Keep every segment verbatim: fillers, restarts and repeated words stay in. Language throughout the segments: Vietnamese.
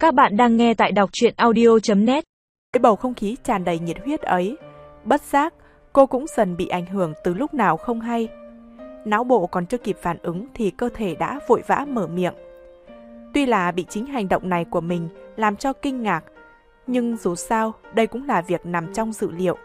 Các bạn đang nghe tại đọc truyện audio chấm net. Với bầu không khí tràn đầy nhiệt huyết ấy, bất giác cô cũng dần bị ảnh hưởng từ lúc nào không hay. Não bộ còn chưa kịp phản ứng thì cơ thể đã vội vã mở miệng. Tuy là bị chính hành động này của mình làm cho kinh ngạc, nhưng dù sao đây cũng là việc nằm trong dự liệu.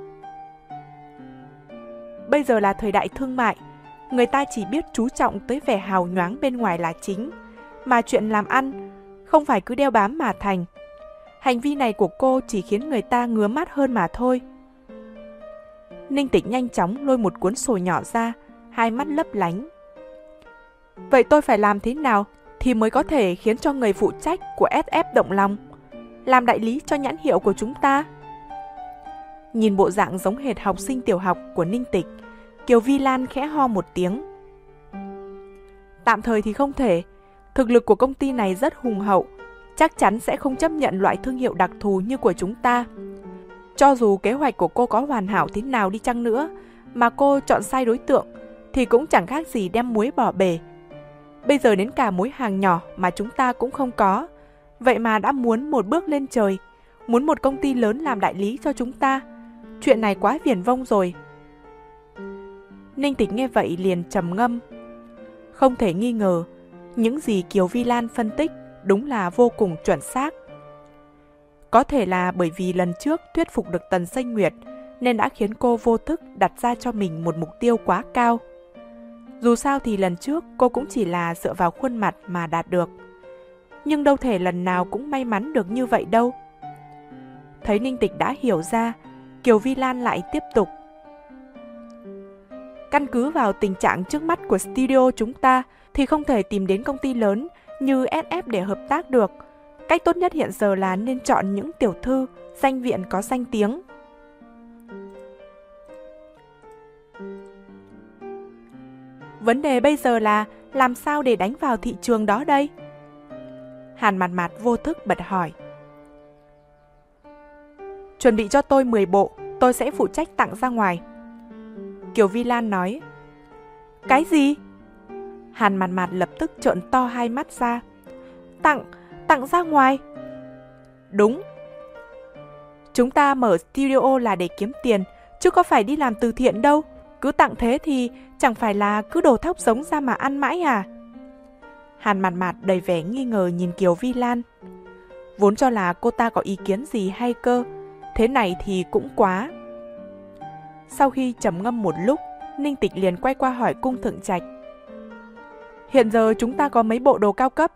Bây giờ là thời đại thương mại, người ta chỉ biết chú trọng tới vẻ hào nhoáng bên ngoài là chính, mà chuyện làm ăn không phải cứ đeo bám mà thành. Hành vi này của cô chỉ khiến người ta ngứa mắt hơn mà thôi. Ninh Tịch nhanh chóng lôi một cuốn sổ nhỏ ra, hai mắt lấp lánh. Vậy tôi phải làm thế nào thì mới có thể khiến cho người phụ trách của ét ép động lòng, làm đại lý cho nhãn hiệu của chúng ta? Nhìn bộ dạng giống hệt học sinh tiểu học của Ninh Tịch, Kiều Vi Lan khẽ ho một tiếng. Tạm thời thì không thể. Thực lực của công ty này rất hùng hậu, chắc chắn sẽ không chấp nhận loại thương hiệu đặc thù như của chúng ta. Cho dù kế hoạch của cô có hoàn hảo thế nào đi chăng nữa, mà cô chọn sai đối tượng, thì cũng chẳng khác gì đem muối bỏ bể. Bây giờ đến cả mối hàng nhỏ mà chúng ta cũng không có, vậy mà đã muốn một bước lên trời, muốn một công ty lớn làm đại lý cho chúng ta. Chuyện này quá viển vông rồi. Ninh Tịch nghe vậy liền trầm ngâm. Không thể nghi ngờ, những gì Kiều Vi Lan phân tích đúng là vô cùng chuẩn xác. Có thể là bởi vì lần trước thuyết phục được Tần Xanh Nguyệt nên đã khiến cô vô thức đặt ra cho mình một mục tiêu quá cao. Dù sao thì lần trước cô cũng chỉ là dựa vào khuôn mặt mà đạt được. Nhưng đâu thể lần nào cũng may mắn được như vậy đâu. Thấy Ninh Tịch đã hiểu ra, Kiều Vi Lan lại tiếp tục. Căn cứ vào tình trạng trước mắt của studio chúng ta thì không thể tìm đến công ty lớn như ét ép để hợp tác được. Cách tốt nhất hiện giờ là nên chọn những tiểu thư, danh viện có danh tiếng. Vấn đề bây giờ là làm sao để đánh vào thị trường đó đây? Hàn Mạt Mạt vô thức bật hỏi. Chuẩn bị cho tôi mười bộ, tôi sẽ phụ trách tặng ra ngoài. Kiều Vi Lan nói. Cái gì? Hàn Mạt Mạt lập tức trợn to hai mắt ra. Tặng, tặng ra ngoài? Đúng. Chúng ta mở studio là để kiếm tiền, chứ có phải đi làm từ thiện đâu. Cứ tặng thế thì chẳng phải là cứ đổ thóc giống ra mà ăn mãi à? Hàn Mạt Mạt đầy vẻ nghi ngờ nhìn Kiều Vi Lan. Vốn cho là cô ta có ý kiến gì hay cơ, thế này thì cũng quá. Sau khi trầm ngâm một lúc, Ninh Tịch liền quay qua hỏi Cung Thượng Trạch. Hiện giờ chúng ta có mấy bộ đồ cao cấp?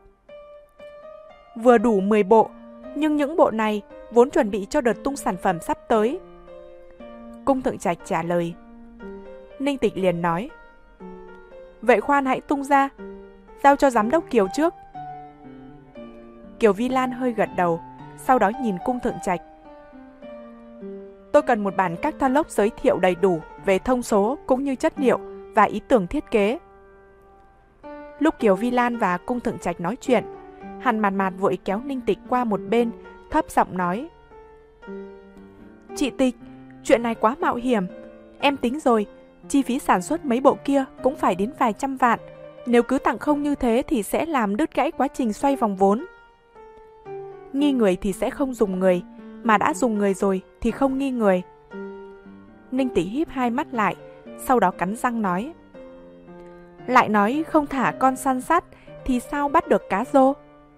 Vừa đủ mười bộ, nhưng những bộ này vốn chuẩn bị cho đợt tung sản phẩm sắp tới. Cung Thượng Trạch trả lời. Ninh Tịch liền nói. Vậy khoan hãy tung ra, giao cho giám đốc Kiều trước. Kiều Vi Lan hơi gật đầu, sau đó nhìn Cung Thượng Trạch. Tôi cần một bản catalog giới thiệu đầy đủ về thông số cũng như chất liệu và ý tưởng thiết kế. Lúc Kiều Vi Lan và Cung Thượng Trạch nói chuyện, Hàn Mạt Mạt vội kéo Ninh Tịch qua một bên, thấp giọng nói. Chị Tịch, chuyện này quá mạo hiểm. Em tính rồi, chi phí sản xuất mấy bộ kia cũng phải đến vài trăm vạn. Nếu cứ tặng không như thế thì sẽ làm đứt gãy quá trình xoay vòng vốn. Nghi người thì sẽ không dùng người, mà đã dùng người rồi thì không nghi người. Ninh Tịch híp hai mắt lại, sau đó cắn răng nói. Lại nói không thả con săn sắt thì sao bắt được cá rô?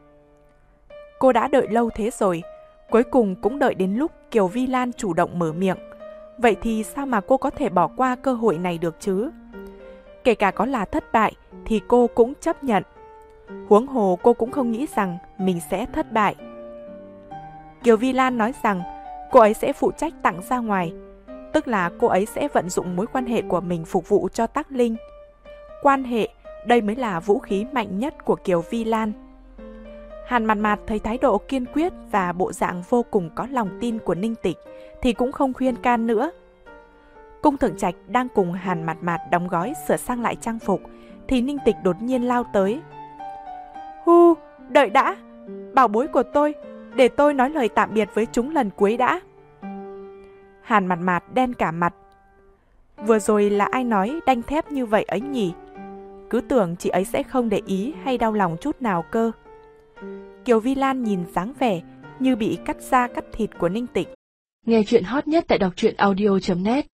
Cô đã đợi lâu thế rồi, cuối cùng cũng đợi đến lúc Kiều Vi Lan chủ động mở miệng. Vậy thì sao mà cô có thể bỏ qua cơ hội này được chứ? Kể cả có là thất bại thì cô cũng chấp nhận. Huống hồ cô cũng không nghĩ rằng mình sẽ thất bại. Kiều Vi Lan nói rằng cô ấy sẽ phụ trách tặng ra ngoài, tức là cô ấy sẽ vận dụng mối quan hệ của mình phục vụ cho Tắc Linh. Quan hệ, đây mới là vũ khí mạnh nhất của Kiều Vi Lan. Hàn Mạt Mạt thấy thái độ kiên quyết và bộ dạng vô cùng có lòng tin của Ninh Tịch thì cũng không khuyên can nữa. Cung Thượng Trạch đang cùng Hàn Mạt Mạt đóng gói sửa sang lại trang phục thì Ninh Tịch đột nhiên lao tới. Hu, đợi đã, bảo bối của tôi, để tôi nói lời tạm biệt với chúng lần cuối đã. Hàn Mạt Mạt đen cả mặt. Vừa rồi là ai nói đanh thép như vậy ấy nhỉ? Cứ tưởng chị ấy sẽ không để ý hay đau lòng chút nào cơ. Kiều Vi Lan nhìn dáng vẻ như bị cắt da cắt thịt của Ninh Tịch. Nghe chuyện hot nhất tại đọc truyện audio chấm net